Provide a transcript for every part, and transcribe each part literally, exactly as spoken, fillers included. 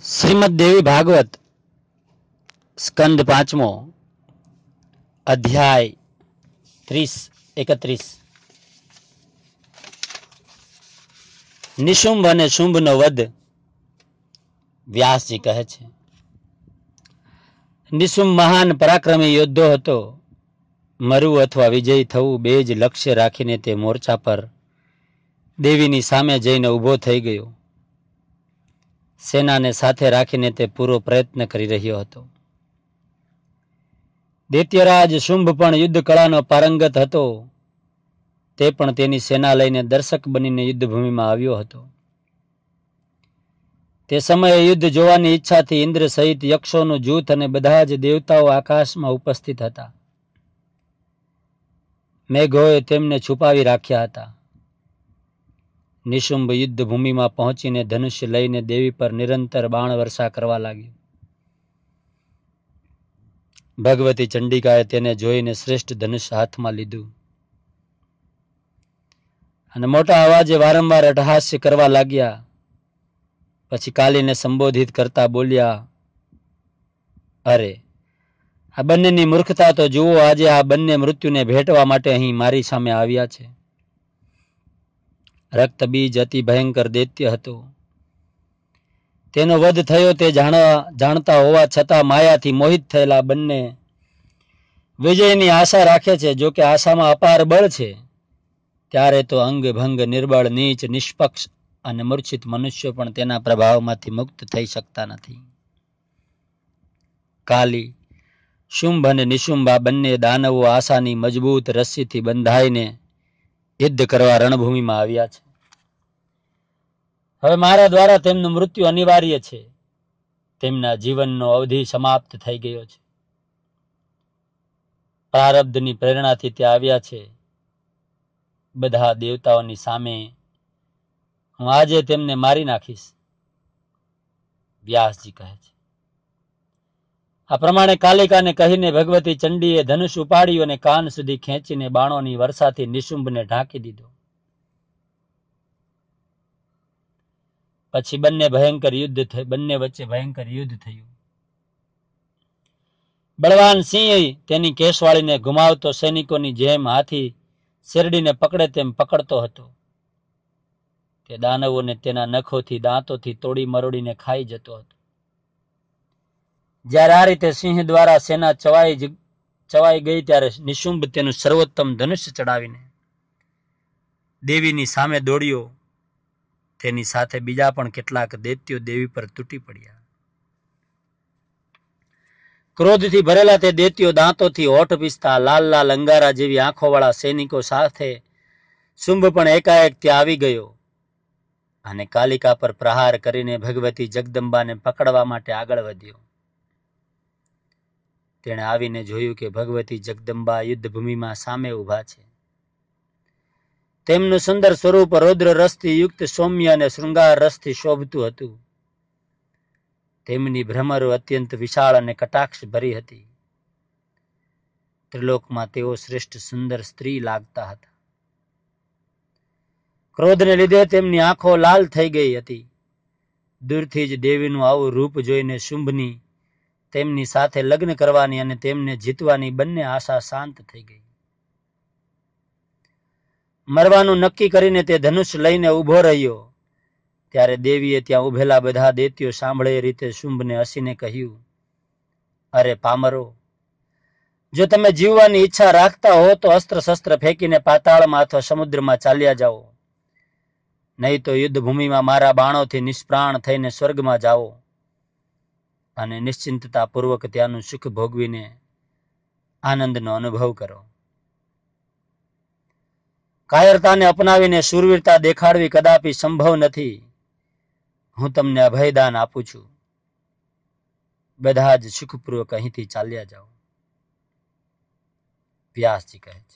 શ્રીમદ દેવી ભાગવત સ્કંદ પાંચમો અધ્યાય ત્રીસ એકત્રીસ. નિશુંભ અને શુંભનો વધ. વ્યાસજી કહે છે, નિશુંભ મહાન પરાક્રમી યોદ્ધો હતો. મરવું અથવા વિજયી થવું બે જ લક્ષ્ય રાખીને તે મોરચા પર દેવીની સામે જઈને ઊભો થઈ ગયો. સેનાને સાથે રાખીને તે પૂરો પ્રયત્ન કરી રહ્યો હતો. દૈત્યરાજ શુંભ પણ યુદ્ધ કળાનો પારંગત હતો. તે પણ તેની સેના લઈને દર્શક બનીને યુદ્ધભૂમિમાં આવ્યો હતો. તે સમયે યુદ્ધ જોવાની ઈચ્છાથી ઇન્દ્ર સહિત યક્ષોનું જૂથ અને બધા જ દેવતાઓ આકાશમાં ઉપસ્થિત હતા. મેઘોએ તેમને છુપાવી રાખ્યા હતા. નિશુંભ યુદ્ધ ભૂમિમાં પહોંચીને ધનુષ્ય લઈને દેવી પર નિરંતર બાણ વર્ષા કરવા લાગ્યો. ભગવતી ચંડિકાએ તેને જોઈને શ્રેષ્ઠ ધનુષ્ય હાથમાં લીધું અને મોટા અવાજે વારંવાર અટહાસ્ય કરવા લાગ્યા. પછી કાલીને સંબોધિત કરતા બોલ્યા, અરે આ બંનેની મૂર્ખતા તો જુઓ. આજે આ બંને મૃત્યુને ભેટવા માટે અહીં મારી સામે આવ્યા છે. રક્તબીજ અતિ ભયંકર દૈત્ય હતો. તેનો વધ થયો તે જાણવા જાણતા હોવા છતાં માયાથી મોહિત થયેલા બંને વિજયની આશા રાખે છે. જો કે આશામાં અપાર બળ છે, ત્યારે તો અંગ ભંગ, નિર્બળ, નીચ, નિષ્પક્ષ અને મૂર્છિત મનુષ્યો પણ તેના પ્રભાવમાંથી મુક્ત થઈ શકતા નથી. કાલી, શુંભ અને નિશુંભ આ બંને દાનવો આશાની મજબૂત રસ્સીથી બંધાઈને યુદ્ધ કરવા રણભૂમિમાં આવ્યા છે. હવે મારા દ્વારા તેમનું મૃત્યુ અનિવાર્ય છે. તેમના જીવનનો અવધિ સમાપ્ત થઈ ગયો છે. પ્રારબ્ધની પ્રેરણાથી તે આવ્યા છે. બધા દેવતાઓની સામે હું આજે તેમને મારી નાખીશ. વ્યાસજી કહે છે, આ પ્રમાણે કાલિકાને કહીને ભગવતી ચંડીએ ધનુષ ઉપાડ્યું અને કાન સુધી ખેંચીને બાણોની વર્ષાથી નિશુંભને ઢાંકી દીધો. પછી બંને ભયંકર યુદ્ધ થયું બંને વચ્ચે ભયંકર યુદ્ધ થયું. બળવાન સિંહ તેની કેશવાળીને ઘુમાવતો સૈનિકોની જેમ હાથી શેરડીને પકડે તેમ પકડતો હતો. તે દાનવોને તેના નખોથી, દાંતોથી તોડી મરોડીને ખાઈ જતો હતો. જ્યારે આ રીતે સિંહ દ્વારા સેના ચવાઈ ચવાઈ ગઈ, ત્યારે નિશુંભ તેનું સર્વોત્તમ ધનુષ્ય ચડાવીને દેવીની સામે દોડ્યો. તેની સાથે બીજા પણ કેટલાક દૈત્યો દેવી પર તૂટી પડ્યા. ક્રોધથી ભરેલા તે દૈત્યો દાંતોથી હોઠ પીસતા લાલ લાલ અંગારા જેવી આંખોવાળા સૈનિકો સાથે શુંભ પણ એકાએક ત્યાં આવી ગયો અને કાલિકા પર પ્રહાર કરીને ભગવતી જગદંબાને પકડવા માટે આગળ વધ્યો. તેણે આવીને જોયું કે ભગવતી જગદંબા યુદ્ધભૂમિમાં સામે ઊભા છે. તેમનું સુંદર સ્વરૂપ રૌદ્ર રસથી યુક્ત, સૌમ્ય અને શૃંગાર રસથી શોભતું હતું. તેમની ભ્રમરો અત્યંત વિશાળ અને કટાક્ષ ભરી હતી. ત્રિલોકમાં તેઓ શ્રેષ્ઠ સુંદર સ્ત્રી લાગતા હતા. ક્રોધને લીધે તેમની આંખો લાલ થઈ ગઈ હતી. દૂરથી જ દેવીનું આવું રૂપ જોઈને શુંભની તેમની સાથે લગ્ન કરવાની અને તેમને જીતવાની બંને આશા શાંત થઈ ગઈ. મરવાનું નક્કી કરીને તે ધનુષ લઈને ઊભો રહ્યો. ત્યારે દેવીએ ત્યાં ઉભેલા બધા દૈત્યો સાંભળે એ રીતે શુંભને હસીને કહ્યું, અરે પામરો, જો તમે જીવવાની ઈચ્છા રાખતા હો તો અસ્ત્ર શસ્ત્ર ફેંકીને પાતાળમાં અથવા સમુદ્રમાં ચાલ્યા જાઓ. નહીં તો યુદ્ધ ભૂમિમાં મારા બાણોથી નિષ્પ્રાણ થઈને સ્વર્ગમાં જાઓ અને નિશ્ચિંતતા પૂર્વક ત્યાંનું સુખ ભોગવીને આનંદનો અનુભવ કરો. કાયરતાને અપનાવીને શૂરવીરતા દેખાડવી કદાપી સંભવ નથી. હું તમને અભયદાન આપું છું. બધા જ સુખપૂર્વક અહીંથી ચાલ્યા જાઓ. વ્યાસજી કહે છે,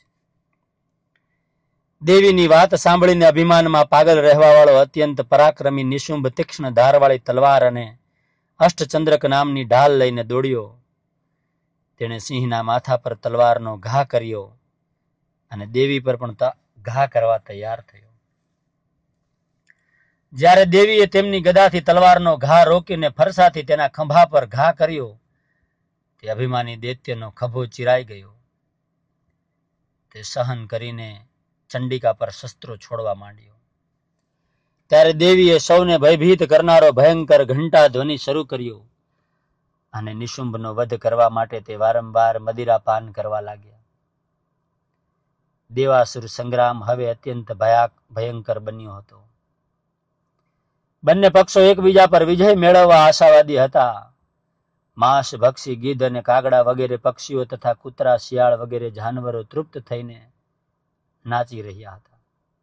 દેવીની વાત સાંભળીને અભિમાનમાં પાગલ રહેવાવાળો અત્યંત પરાક્રમી નિશુંભ તીક્ષ્ણ ધારવાળી તલવાર અને અષ્ટચંદ્રક નામની ઢાલ લઈને દોડ્યો. તેણે સિંહના માથા પર તલવારનો ઘા કર્યો અને દેવી પર પણ ઘા કરવા તૈયાર થયો. જ્યારે દેવીએ તેમની ગદાથી તલવારનો ઘા રોકીને ફરસાથી તેના ખંભા પર ઘા કર્યો, તે અભિમાની દૈત્યનો ખભો ચીરાઈ ગયો. તે સહન કરીને ચંડિકા પર શસ્ત્રો છોડવા માંડ્યો. ત્યારે દેવીએ સૌને ભયભીત કરનારો ભયંકર ઘંટા ધ્વનિ શરૂ કર્યો અને નિશુંભનો વધ કરવા માટે તે વારંવાર મદિરા પાન કરવા લાગ્યા. દેવાસુર સંગ્રામ હવે અત્યંત ભયાક ભયંકર બન્યો હતો. બંને પક્ષો એકબીજા પર વિજય મેળવવા આશાવાદી હતા. માંસ ભક્ષી ગીધ અને કાગડા વગેરે પક્ષીઓ તથા કૂતરા શિયાળ વગેરે જાનવરો તૃપ્ત થઈને નાચી રહ્યા હતા.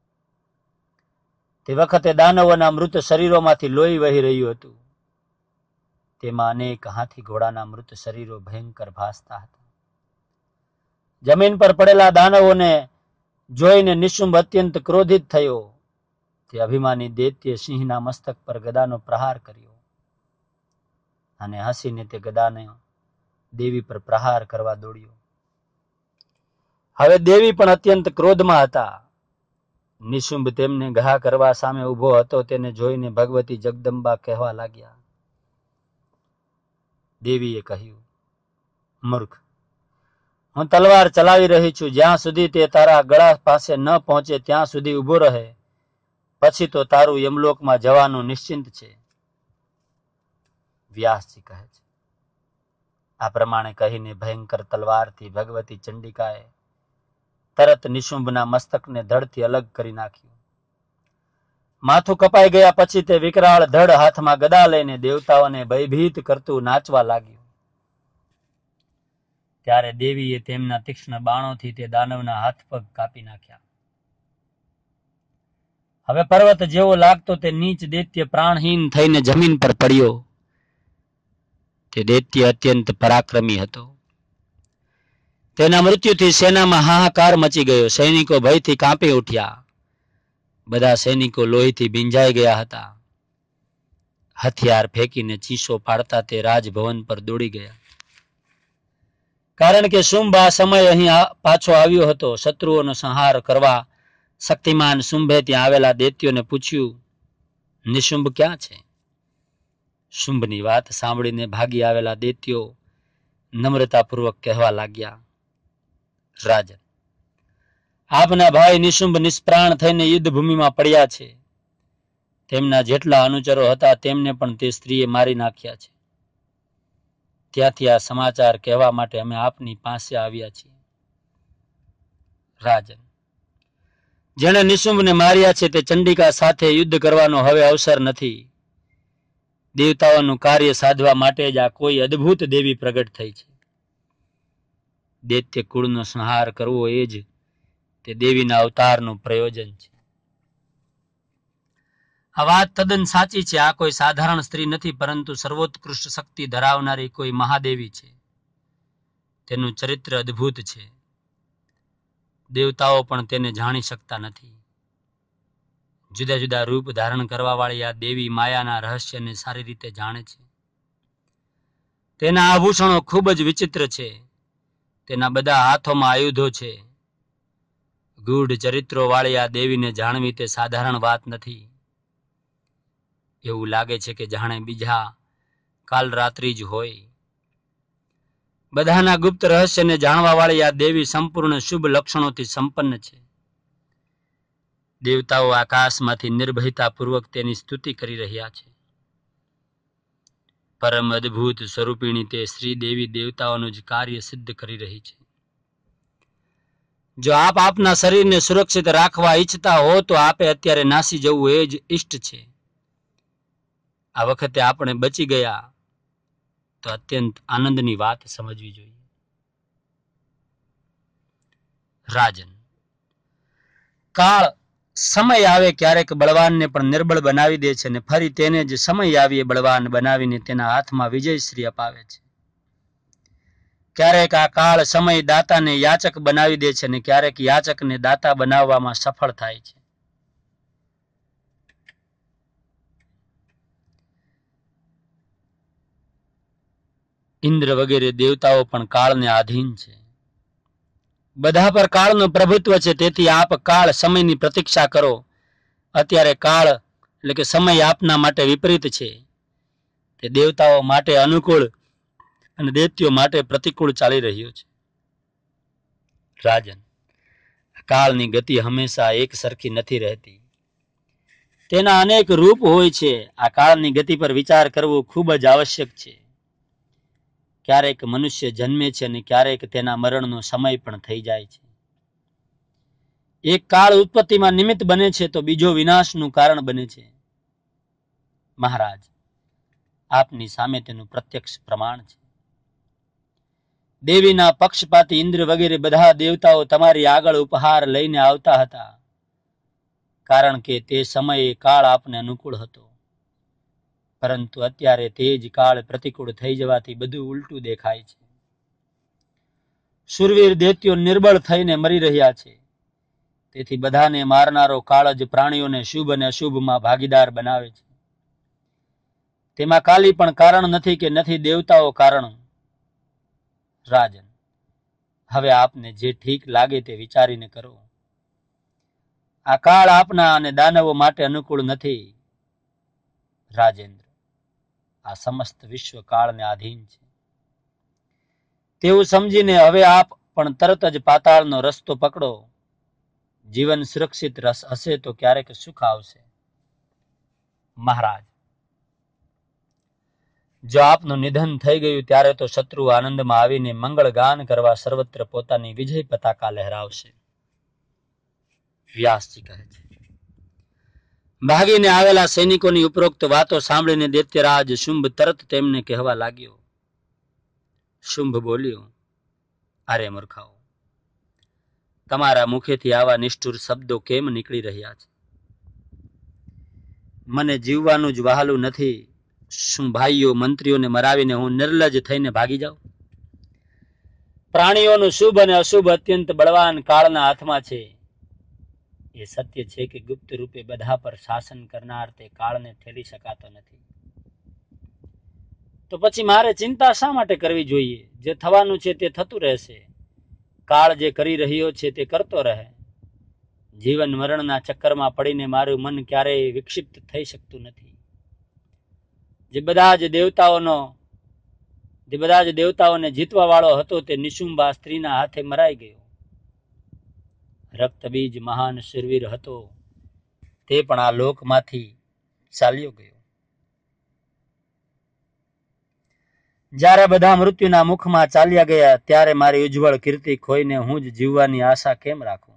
તે વખતે દાનવોના મૃત શરીરોમાંથી લોહી વહી રહ્યું હતું. તેમાં અનેક હાથી ઘોડાના મૃત શરીરો ભયંકર ભાસતા હતા. જમીન પર પડેલા દાનવોને જોઈને નિશુંભ અત્યંત ક્રોધિત થયો. તે અભિમાની દૈત્ય સિંહના મસ્તક પર ગદાનો પ્રહાર કર્યો અને હસીને તે ગદાને દેવી પર પ્રહાર કરવા દોડ્યો. હવે દેવી પણ અત્યંત ક્રોધમાં હતા. નિશુંભ તેમને ઘા કરવા સામે ઉભો હતો. તેને જોઈને ભગવતી જગદંબા કહેવા લાગ્યા. દેવીએ કહ્યું, મૂર્ખ, હું તલવાર ચલાવી રહી છું. જ્યાં સુધી તે તારા ગળા પાસે ન પહોંચે ત્યાં સુધી ઉભો રહે, પછી તો તારું યમલોકમાં જવાનું નિશ્ચિંત છે. વ્યાસજી કહે છે, આ પ્રમાણે કહીને ભયંકર તલવારથી ભગવતી ચંડિકાએ તરત નિશુંભના મસ્તકને ધડથી અલગ કરી નાખ્યું. માથું કપાઈ ગયા પછી તે વિકરાળ ધડ હાથમાં ગદા લઈને દેવતાઓને ભયભીત કરતું નાચવા લાગ્યું. ત્યારે દેવીએ તેમના તીક્ષ્ણ બાણોથી તે દાનવના હાથ પગ કાપી નાખ્યા. હવે પર્વત જેવો લાગતો તે નીચ દૈત્ય પ્રાણહીન થઈને જમીન પર પડ્યો. તે દૈત્ય અત્યંત પરાક્રમી હતો. તેના મૃત્યુથી સેનામાં હાહાકાર મચી ગયો. સૈનિકો ભયથી કાંપી ઉઠ્યા. બધા સૈનિકો લોહીથી ભીંજાઈ ગયા હતા. હથિયાર ફેંકીને ચીસો પાડતા તે રાજભવન પર દોડી ગયા. કારણ કે શુંભ આ સમય અહીં પાછો આવ્યો હતો. શત્રુઓનો સંહાર કરવા શક્તિમાન શુંભે ત્યાં આવેલા દૈત્યોને પૂછ્યું, નિશુંભ ક્યાં છે? શુંભની વાત સાંભળીને ભાગી આવેલા દૈત્યો નમ્રતાપૂર્વક કહેવા લાગ્યા, રાજન, આપના ભાઈ નિશુંભ નિષ્પ્રાણ થઈને યુદ્ધ ભૂમિમાં પડ્યા છે. તેમના જેટલા અનુચરો હતા તેમને પણ તે સ્ત્રીએ મારી નાખ્યા છે. ત્યાંથી આ સમાચાર કહેવા માટે અમે આપની પાસે આવ્યા છીએ. રાજન, જેણે નિશુંભને માર્યા છે તે ચંડિકા સાથે યુદ્ધ કરવાનો હવે અવસર નથી. દેવતાઓનું કાર્ય સાધવા માટે જ આ કોઈ અદ્ભુત દેવી પ્રગટ થઈ છે. દૈત્ય કુળનો સંહાર કરવો એ જ તે દેવીના અવતારનું પ્રયોજન છે. આ વાત તદ્દન સાચી છે. આ કોઈ સાધારણ સ્ત્રી નથી, પરંતુ સર્વોત્કૃષ્ટ શક્તિ ધરાવનારી કોઈ મહાદેવી છે. તેનું ચરિત્ર અદ્ભુત છે. દેવતાઓ પણ તેને જાણી શકતા નથી. જુદા જુદા રૂપ ધારણ કરવા વાળી આ દેવી માયાના રહસ્યને સારી રીતે જાણે છે. તેના આભૂષણો ખૂબ જ વિચિત્ર છે. તેના બધા હાથોમાં આયુધો છે. ગૂઢ ચરિત્રો વાળી આ દેવીને જાણવી તે સાધારણ વાત નથી. એવું લાગે છે કે જાણે બીજા કાલ રાત્રિ જ હોય. બધાના ગુપ્ત રહસ્યને જાણવા વાળી આ દેવી સંપૂર્ણ શુભ લક્ષણોથી સંપન્ન છે. દેવતાઓ આકાશમાંથી નિર્ભયતાપૂર્વક તેની સ્તુતિ કરી રહ્યા છે. પરમ અદ્ભુત સ્વરૂપિણી તે શ્રી દેવી દેવતાઓનું જ કાર્ય સિદ્ધ કરી રહી છે. જો આપ આપના શરીરને સુરક્ષિત રાખવા ઈચ્છતા હો તો આપે અત્યારે નાસી જવું એ જ ઇષ્ટ છે. આ વખતે આપણે બચી ગયા તો અત્યંત આનંદની વાત સમજવી જોઈએ. રાજન, કાળ સમય આવે ક્યારેક બળવાનને પણ નિર્બળ બનાવી દે છે, અને ફરી તેને જ સમય આવીએ બળવાન બનાવીને તેના હાથમાં વિજયશ્રી અપાવે છે. ક્યારેક આ કાળ સમય દાતાને યાચક બનાવી દે છે, અને ક્યારેક યાચકને દાતા બનાવવામાં સફળ થાય છે. ઇન્દ્ર વગેરે દેવતાઓ પણ કાળને આધીન છે. બધા પર કાળનું પ્રભુત્વ છે. તેથી આપ કાળ સમયની પ્રતીક્ષા કરો. અત્યારે કાળ એટલે કે સમય આપના માટે વિપરીત છે. તે દેવતાઓ માટે અનુકૂળ અને દૈત્યો માટે પ્રતિકૂળ ચાલી રહ્યો છે. રાજન, કાળની ગતિ હંમેશા એક સરખી નથી રહેતી. તેના અનેક રૂપ હોય છે. આ કાળની ગતિ પર વિચાર કરવો ખૂબ જ આવશ્યક છે. ક્યારેક મનુષ્ય જન્મે છે અને ક્યારેક તેના મરણનો સમય પણ થઈ જાય છે. એક કાળ ઉત્પત્તિમાં નિમિત્ત બને છે તો બીજો વિનાશનું કારણ બને છે. મહારાજ, આપની સામે તેનું પ્રત્યક્ષ પ્રમાણ છે. દેવીના પક્ષપાતી ઇન્દ્ર વગેરે બધા દેવતાઓ તમારી આગળ ઉપહાર લઈને આવતા હતા, કારણ કે તે સમયે કાળ આપને અનુકૂળ હતો. પરંતુ અત્યારે તે જ કાળ પ્રતિકૂળ થઈ જવાથી બધું ઉલટું દેખાય છે. શૂરવીર દૈત્યો નિર્બળ થઈને મરી રહ્યા છે. તેથી બધાને મારનારો કાળ જ પ્રાણીઓને શુભ અને અશુભમાં ભાગીદાર બનાવે છે. તેમાં કાલી પણ કારણ નથી કે નથી દેવતાઓ કારણ. રાજન, હવે આપને જે ઠીક લાગે તે વિચારીને કરો. આ કાળ આપના અને દાનવો માટે અનુકૂળ નથી. રાજેન્દ્ર, આ સમસ્ત વિશ્વ કાળને આધીન છે. તેવું સમજીને હવે આપ પણ તરત જ પાતાળનો રસ્તો પકડો. જીવન સુરક્ષિત રસ હશે તો ક્યારેક સુખ આવશે. મહારાજ, જો આપનું નિધન થઈ ગયું ત્યારે તો શત્રુ આનંદમાં આવીને મંગળ ગાન કરવા સર્વત્ર પોતાની વિજય પતાકા લહેરાવશે. વ્યાસજી કહે છે, ભાગીને આવેલા સૈનિકોની ઉપરોક્ત વાતો સાંભળીને દૈત્યરાજ શુંભ તરત તેમને કહેવા લાગ્યો. શુંભ બોલ્યો, અરે મૂર્ખાઓ, તમારા મુખેથી આવા નિષ્ઠુર શબ્દો કેમ નીકળી રહ્યા છે? મને જીવવાનું જ વહાલું નથી. શું ભાઈઓ મંત્રીઓને મરાવીને હું નિર્લજ થઈને ભાગી જાઉં? પ્રાણીઓનું શુભ અને અશુભ અત્યંત બળવાન કાળના હાથમાં છે. એ સત્ય છે કે ગુપ્ત રૂપે બધા પર શાસન કરનાર તે કાળને ઠેલી શકાતો નથી. તો પછી મારે ચિંતા શા માટે કરવી જોઈએ? જે થવાનું છે તે થતું રહેશે. કાળ જે કરી રહ્યો છે તે કરતો રહે. જીવન મરણના ચક્કરમાં પડીને મારું મન ક્યારેય વિક્ષિપ્ત થઈ શકતું નથી. જે બધા જ દેવતાઓનો જે બધા જ દેવતાઓને જીતવા વાળો હતો તે નિશુંબા સ્ત્રીના હાથે મરાઈ ગયો. રક્તબીજ મહાન શૂરવીર હતો, તે પણ આ લોકમાંથી ચાલ્યો ગયો. જ્યારે બધા મૃત્યુના મુખમાં ચાલ્યા ગયા ત્યારે મારી ઉજ્જવળ કીર્તિ ખોઈને હું જ જીવવાની આશા કેમ રાખું?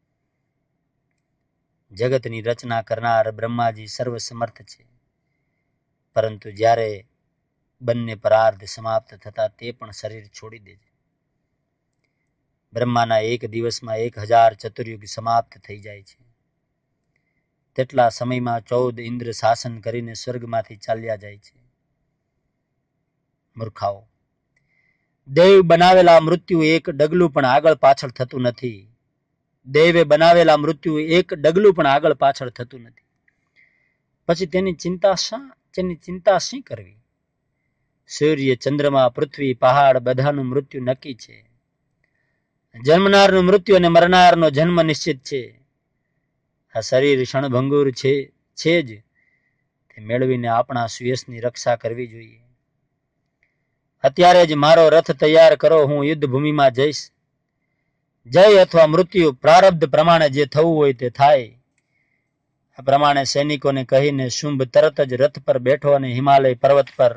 જગતની રચના કરનાર બ્રહ્માજી સર્વસમર્થ છે, પરંતુ જ્યારે બંને પરાર્ધ સમાપ્ત થતા તે પણ શરીર છોડી દે છે. બ્રહ્માના એક દિવસમાં એક હજાર ચતુર્યુગ સમાપ્ત થઈ જાય છે. તેટલા સમયમાં ચૌદ ઇન્દ્ર શાસન કરીને સ્વર્ગમાંથી ચાલ્યા જાય છે. મૂર્ખાઓ, દેવ બનાવેલા મૃત્યુ એક ડગલું પણ આગળ પાછળ થતું નથી. દેવે બનાવેલા મૃત્યુ એક ડગલું પણ આગળ પાછળ થતું નથી. પછી તેની ચિંતા શા તેની ચિંતા શી કરવી? સૂર્ય, ચંદ્રમા, પૃથ્વી, પહાડ બધાનું મૃત્યુ નક્કી છે. જન્મનારનું મૃત્યુ અને મરનારનો જન્મ નિશ્ચિત છે. આ શરીર ક્ષણભંગુર છે છે જ તે મેળવીને આપણા સુયશની રક્ષા કરવી જોઈએ. અત્યારે જ મારો રથ તૈયાર કરો, હું યુદ્ધ ભૂમિમાં જઈશ. જય અથવા મૃત્યુ, પ્રારબ્ધ પ્રમાણે જે થવું હોય તે થાય. આ પ્રમાણે સૈનિકોને કહીને શુંભ તરત જ રથ પર બેઠો અને હિમાલય પર્વત પર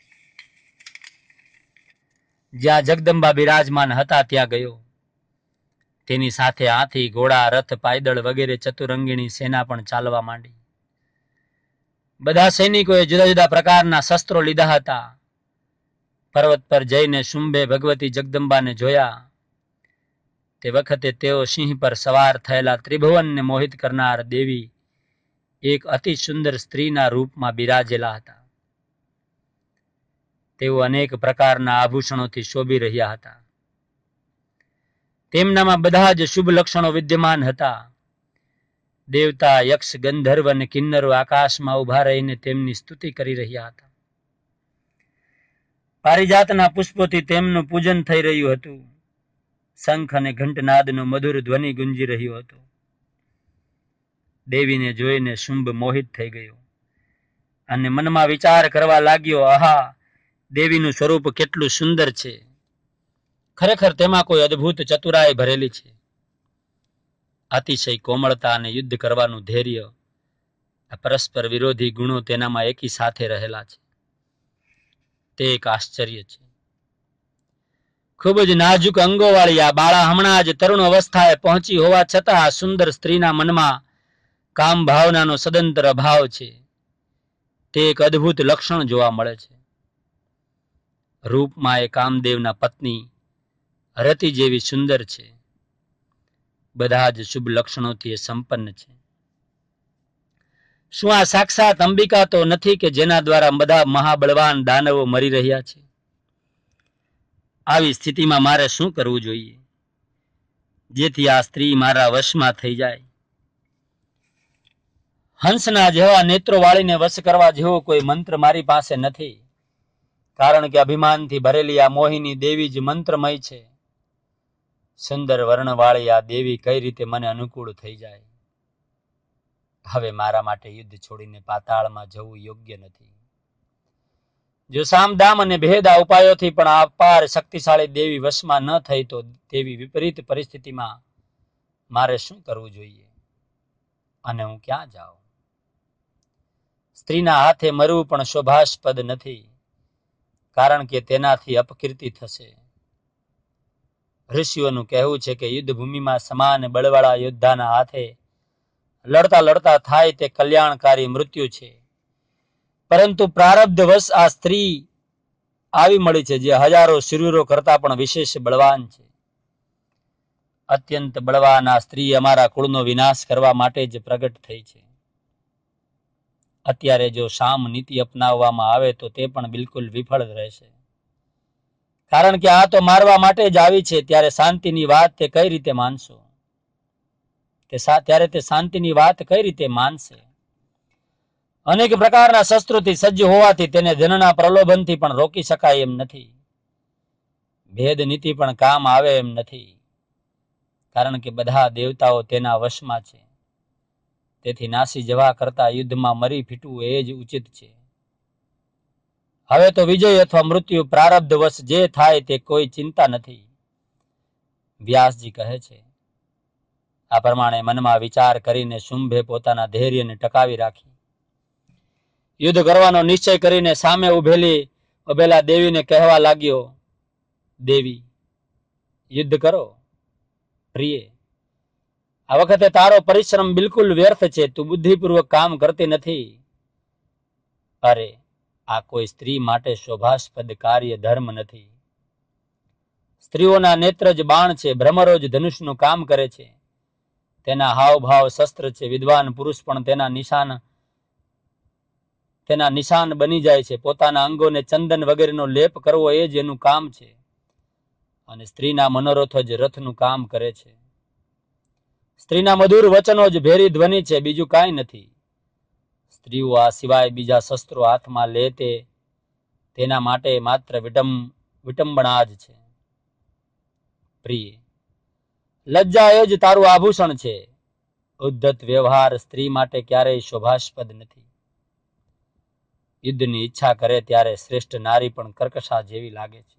જ્યાં જગદંબા બિરાજમાન હતા ત્યાં ગયો. તેની સાથે હાથી, ઘોડા, રથ, પાયદળ વગેરે ચતુરંગીણી સેના પણ ચાલવા માંડી. બધા સૈનિકોએ જુદા જુદા પ્રકારના શસ્ત્રો લીધા હતા. પર્વત પર જઈને શુંભે ભગવતી જગદંબાને જોયા. તે વખતે તેઓ સિંહ પર સવાર થયેલા ત્રિભુવનને મોહિત કરનાર દેવી એક અતિ સુંદર સ્ત્રીના રૂપમાં બિરાજેલા હતા. તેઓ અનેક પ્રકારના આભૂષણોથી શોભી રહ્યા હતા. તેમનામાં બધા જ શુભ લક્ષણો વિદ્યમાન હતા. દેવતા, યક્ષ, ગંધર્વ અને કિન્નરો આકાશમાં ઉભા રહીને તેમની સ્તુતિ કરી રહ્યા હતા. પારિજાતના પુષ્પોથી તેમનું પૂજન થઈ રહ્યું હતું. શંખ અને ઘંટનાદનો મધુર ધ્વનિ ગુંજી રહ્યો હતો. દેવીને જોઈને શુંભ મોહિત થઈ ગયો. અને મનમાં વિચાર કરવા લાગ્યો, આહા, દેવીનું સ્વરૂપ કેટલું સુંદર છે. ખરેખર તેમાં કોઈ અદ્ભુત ચતુરાઈ ભરેલી છે. અતિશય કોમળતા અને યુદ્ધ કરવાનું ધૈર્ય, આ પરસ્પર વિરોધી ગુણો તેનામાં એકી સાથે રહેલા છે. તે એક આશ્ચર્ય છે. ખૂબ જ નાજુક અંગોવાળી આ બાળા હમણાં જ તરુણ અવસ્થાએ પહોંચી હોવા છતાં આ સુંદર સ્ત્રીના મનમાં કામ ભાવનાનો સદંતર અભાવ છે. તે એક અદ્ભુત લક્ષણ જોવા મળે છે. રૂપમાં એ કામદેવના પત્ની રતિ જેવી સુંદર છે. બધા જ શુભ લક્ષણોથી એ સંપન્ન છે. શું આ સાક્ષાત અંબિકા તો નથી કે જેના દ્વારા બધા મહાબળવાન દાનવો મરી રહ્યા છે? આવી સ્થિતિમાં મારે શું કરવું જોઈએ જેથી આ સ્ત્રી મારા વશમાં થઈ જાય? હંસના જેવા નેત્રો વાળીને વશ કરવા જેવો કોઈ મંત્ર મારી પાસે નથી, કારણ કે અભિમાનથી ભરેલી આ મોહિની દેવી જ મંત્રમય છે. સુંદર વર્ણવાળી આ દેવી કઈ રીતે મને અનુકૂળ થઈ જાય? હવે મારા માટે યુદ્ધ છોડીને પાતાળમાં જવું યોગ્ય નથી. જો સામદામ અને ભેદ આ ઉપાયોથી પણ આ અપાર શક્તિશાળી દેવી વશમાં ન થઈ તો તેવી વિપરીત પરિસ્થિતિમાં મારે શું કરવું જોઈએ અને હું ક્યાં જાઉં? સ્ત્રીના હાથે મરવું પણ શોભાસ્પદ નથી, કારણ કે તેનાથી અપકીર્તિ થશે. ઋષિઓનું કહેવું છે કે યુદ્ધ ભૂમિમાં સમાન બળવાળા યોદ્ધાના હાથે લડતા લડતા થાય તે કલ્યાણકારી મૃત્યુ છે. પરંતુ પ્રારબ્ધવશ આ સ્ત્રી આવી મળી છે જે હજારો શૂરવીરો કરતા પણ વિશેષ બળવાન છે. અત્યંત બળવાન આ સ્ત્રી અમારા કુળનો વિનાશ કરવા માટે જ પ્રગટ થઈ છે. અત્યારે જો સામ નીતિ અપનાવવામાં આવે તો તે પણ બિલકુલ વિફળ રહેશે, કારણ કે આ તો મારવા માટે જ આવી છે. ત્યારે શાંતિની વાત તે કઈ રીતે માનશો? તે ત્યારે તે શાંતિની વાત કઈ રીતે માનશે? અનેક પ્રકારના શસ્ત્રોથી સજ્જ હોવાથી તેને ધનના પ્રલોભનથી પણ રોકી શકાય એમ નથી. ભેદ નીતિ પણ કામ આવે એમ નથી, કારણ કે બધા દેવતાઓ તેના વશમાં છે. તેથી નાસી જવા કરતા યુદ્ધમાં મરી ફીટવું એ જ ઉચિત છે. હવે તો વિજય અથવા મૃત્યુ પ્રારબ્ધવશ જે થાય તે કોઈ ચિંતા નથી. વ્યાસજી કહે છે, આ પ્રમાણે મનમાં વિચાર કરીને શુંભે પોતાના ધૈર્યને ટકાવી રાખી યુદ્ધ કરવાનો નિશ્ચય કરીને સામે ઉભેલી ઉભેલા દેવીને કહેવા લાગ્યો, દેવી, યુદ્ધ કરો. પ્રિય, આ વખતે તારો પરિશ્રમ બિલકુલ વ્યર્થ છે. તું બુદ્ધિપૂર્વક કામ કરતી નથી. અરે, આ કોઈ સ્ત્રી માટે શોભાસ્પદ કાર્ય ધર્મ નથી. સ્ત્રીઓના નેત્ર જ બાણ છે, ભ્રમરો જ ધનુષનું કામ કરે છે. તેના હાવભાવ શસ્ત્ર છે. વિદ્વાન પુરુષ પણ તેના નિશાન તેના નિશાન બની જાય છે. પોતાના અંગોને ચંદન વગેરેનો લેપ કરવો એ જ એનું કામ છે. અને સ્ત્રીના મનોરથો જ રથનું કામ કરે છે. સ્ત્રીના મધુર વચનો જ ભેરી ધ્વનિ છે, બીજું કાંઈ નથી. સ્ત્રીઓ આ સિવાય બીજા શસ્ત્રો હાથમાં લે તે તેના માટે માત્ર વિટમ વિટંબણા જ છે. પ્રિય, લજ્જા એ જ તારું આભૂષણ છે. ઉદ્ધત વ્યવહાર સ્ત્રી માટે ક્યારેય શોભાસ્પદ નથી. યુદ્ધની ઈચ્છા કરે ત્યારે શ્રેષ્ઠ નારી પણ કર્કશા જેવી લાગે છે.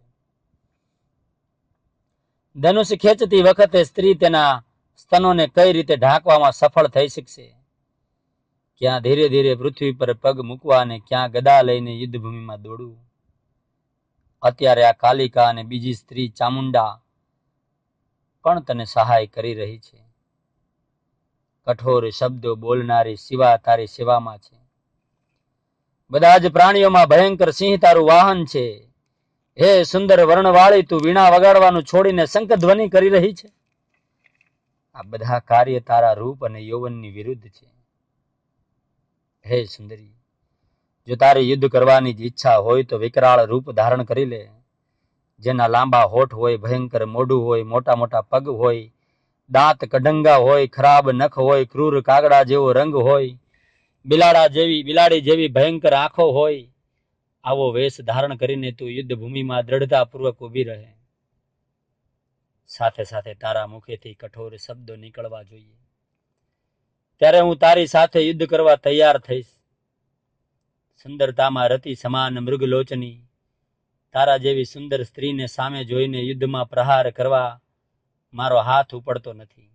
ધનુષ ખેંચતી વખતે સ્ત્રી તેના સ્તનોને કઈ રીતે ઢાંકવામાં સફળ થઈ શકશે? ક્યાં ધીરે ધીરે પૃથ્વી પર પગ મૂકવા અને ક્યાં ગદા લઈને યુદ્ધભૂમિમાં દોડવું. અત્યારે આ કાલિકા અને બીજી સ્ત્રી ચામુંડા પણ તને સહાય કરી રહી છે. કઠોર શબ્દો બોલનારી શિવા તારી સેવામાં છે. બધા જ પ્રાણીઓમાં ભયંકર સિંહ તારું વાહન છે. હે સુંદર વર્ણવાળી, તું વીણા વગાડવાનું છોડીને શંખધ્વનિ કરી રહી છે. આ બધા કાર્ય તારા રૂપ અને યૌવનની વિરુદ્ધ છે. હે સુંદરી, જો તારી યુદ્ધ કરવાની જ ઈચ્છા હોય તો વિકરાળ રૂપ ધારણ કરી લે. જેના લાંબા હોઠ હોય, ભયંકર મોઢું હોય, મોટા મોટા પગ હોય, દાંત કઢંગા હોય, ખરાબ નખ હોય, ક્રૂર કાગડા જેવો રંગ હોય, બિલાડા જેવી બિલાડી જેવી ભયંકર આંખો હોય. આવો વેશ ધારણ કરીને તું યુદ્ધ ભૂમિમાં દ્રઢતાપૂર્વક ઊભી રહે. સાથે સાથે તારા મુખેથી કઠોર શબ્દો નીકળવા જોઈએ. ત્યારે હું તારી સાથે યુદ્ધ કરવા તૈયાર થઈશ. સુંદરતામાં રતિ સમાન મૃગલોચની તારા જેવી સુંદર સ્ત્રીને સામે જોઈને યુદ્ધમાં પ્રહાર કરવા મારો હાથ ઉપડતો નથી.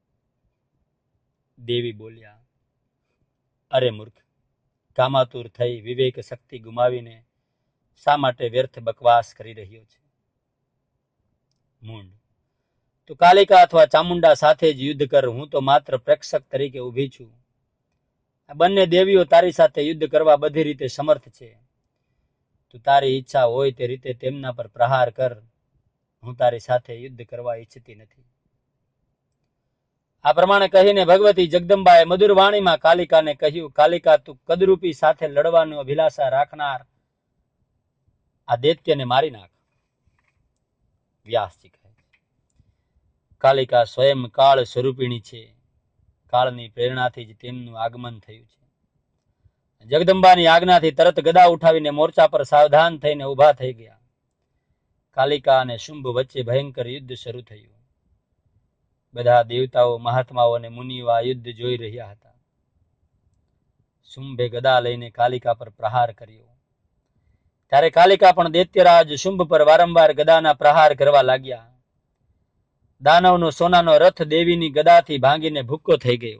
દેવી બોલ્યા, અરે મૂર્ખ, કામાતુર થઈ વિવેક શક્તિ ગુમાવીને શા માટે વ્યર્થ બકવાસ કરી રહ્યો છે? મૂંડ, તું કાલિકા અથવા ચામુંડા સાથે જ યુદ્ધ કર, હું તો માત્ર પ્રેક્ષક તરીકે ઊભી છું. આ બંને દેવીઓ તારી સાથે યુદ્ધ કરવા બધી રીતે સમર્થ છે. તું તારી ઈચ્છા હોય તે રીતે તેમના પર પ્રહાર કર, હું તારી સાથે યુદ્ધ કરવા ઈચ્છતી નથી. આ પ્રમાણે કહીને ભગવતી જગદંબાએ મધુર વાણીમાં કાલિકાને કહ્યું, કાલિકા, તું કદરૂપી સાથે લડવાનું અભિલાષા રાખનાર આ દૈત્યને મારી નાખ. વ્યાસજી કહે, કાલિકા સ્વયં કાળ સ્વરૂપિણી છે. કાળની પ્રેરણાથી જ તેમનું આગમન થયું છે. જગદંબાની આજ્ઞાથી તરત ગદા ઉઠાવીને મોરચા પર સાવધાન થઈને ઊભા થઈ ગયા. કાલિકા અને શુંભ વચ્ચે ભયંકર યુદ્ધ શરૂ થયું. બધા દેવતાઓ, મહાત્માઓ અને મુનિઓ આ યુદ્ધ જોઈ રહ્યા હતા. શુંભે ગદા લઈને કાલિકા પર પ્રહાર કર્યો. ત્યારે કાલિકા પણ દૈત્યરાજ શુંભ પર વારંવાર ગદાના પ્રહાર કરવા લાગ્યા. દાનવનો સોનાનો રથ દેવીની ગદાથી ભાંગીને ભૂક્કો થઈ ગયો.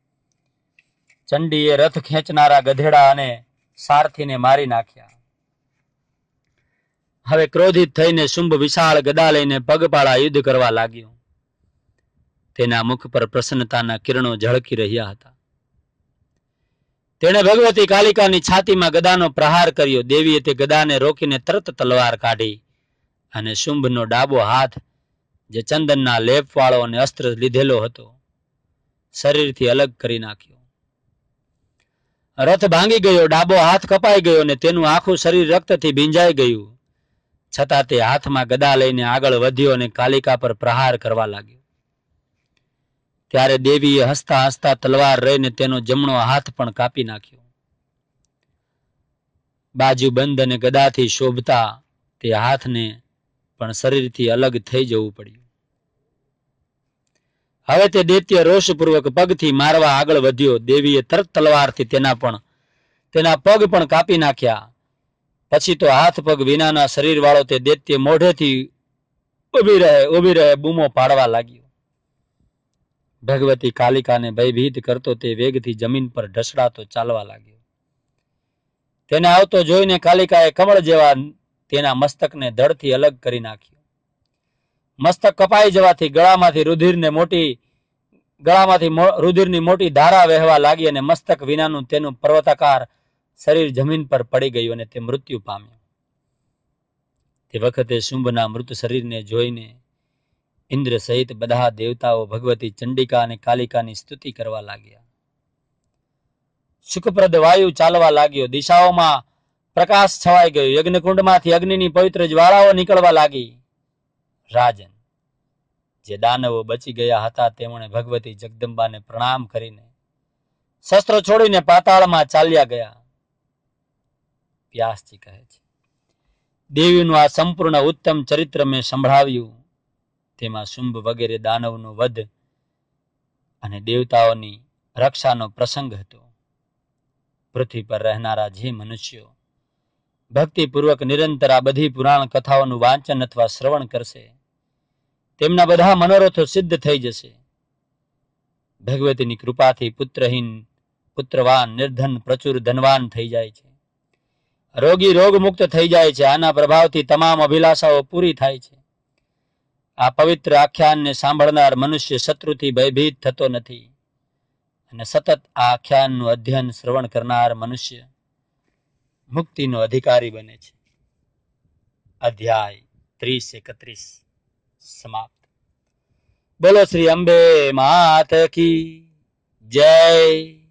ચંડીએ રથ ખેંચનારા ગધેડા અને સારથીને મારી નાખ્યા. હવે ક્રોધિત થઈને શુંભ વિશાળ ગદા લઈને પગપાળા યુદ્ધ કરવા લાગ્યો. તેના મુખ પર પ્રસન્નતાના કિરણો ઝળકી રહ્યા હતા. તેણે ભગવતી કાલિકાની છાતીમાં ગદાનો પ્રહાર કર્યો. દેવીએ તે ગદાને રોકીને તરત તલવાર કાઢી અને શુંભનો ડાબો હાથ, જે ચંદનના લેપ વાળો અને અસ્ત્ર લીધેલો હતો, શરીરથી અલગ કરી નાખ્યો. રથ ભાંગી ગયો, ડાબો હાથ કપાઈ ગયો અને તેનું આખું શરીર રક્તથી ભીંજાઈ ગયું. છતાં તે હાથમાં ગદા લઈને આગળ વધ્યો અને કાલિકા પર પ્રહાર કરવા લાગ્યો. ત્યારે દેવીએ હસતા હસતા તલવાર રહીને તેનો જમણો હાથ પણ કાપી નાખ્યો. બાજુ બંધ અને ગદાથી શોભતા તે હાથને પણ શરીરથી અલગ થઈ જવું પડ્યું. હવે તે દૈત્ય રોષપૂર્વક પગથી મારવા આગળ વધ્યો. દેવીએ તરત તલવારથી તેના પણ તેના પગ પણ કાપી નાખ્યા. પછી તો હાથ પગ વિનાના શરીર વાળો તે દૈત્ય મોઢેથી ઉભી રહે ઉભી રહે બૂમો પાડવા લાગ્યો. ભગવતી કાલિકાને ભયભીત કરતો તે વેગથી જમીન પર ઢસડાતો ચાલવા લાગ્યો. તેને આવતો જોઈને કાલિકાએ કમળ જેવા તેના મસ્તકને ધડથી અલગ કરી નાખ્યું. મસ્તક કપાઈ જવાથી ગળામાંથી રુધિરને મોટી ગળામાંથી રુધિરની મોટી ધારા વહેવા લાગી અને મસ્તક વિનાનું તેનું પર્વતાકાર શરીર જમીન પર પડી ગયું અને તે મૃત્યુ પામ્યું. તે વખતે શુંભના મૃત શરીરને જોઈને ઇન્દ્ર સહિત બધા દેવતાઓ ભગવતી ચંડિકા અને કાલિકાની સ્તુતિ કરવા લાગ્યા. સુખપ્રદ વાયુ ચાલવા લાગ્યો. દિશાઓમાં પ્રકાશ છવાઈ ગયો. યજ્ઞકુંડમાંથી અગ્નિની પવિત્ર જ્વાળાઓ નીકળવા લાગી. રાજન, જે દાનવો બચી ગયા હતા તેમણે ભગવતી જગદંબાને પ્રણામ કરીને શસ્ત્રો છોડીને પાતાળમાં ચાલ્યા ગયા. વ્યાસજી કહે છે, દેવીનું આ સંપૂર્ણ ઉત્તમ ચરિત્ર મેં સંભળાવ્યું. તેમાં શુંભ વગેરે દાનવનો વધ અને દેવતાઓની રક્ષાનો પ્રસંગ હતો. પૃથ્વી પર રહેનારા જે મનુષ્યો ભક્તિપૂર્વક નિરંતર આ બધી પુરાણ કથાઓનું વાંચન અથવા શ્રવણ કરશે તેમના બધા મનોરથો સિદ્ધ થઈ જશે. ભગવતીની કૃપાથી પુત્રહીન પુત્રવાન, નિર્ધન પ્રચુર ધનવાન થઈ જાય છે. રોગી રોગ મુક્ત થઈ જાય છે. આના પ્રભાવથી તમામ અભિલાષાઓ પૂરી થાય છે. આ પવિત્ર આખ્યાનને સાંભળનાર મનુષ્ય શત્રુથી ભયભીત થતો નથી અને સતત આ આખ્યાનનું અધ્યયન શ્રવણ કરનાર મનુષ્ય મુક્તિનો અધિકારી બને છે. અધ્યાય ત્રીસ એકત્રીસ સમાપ્ત. બોલો શ્રી અંબે માત કી જય.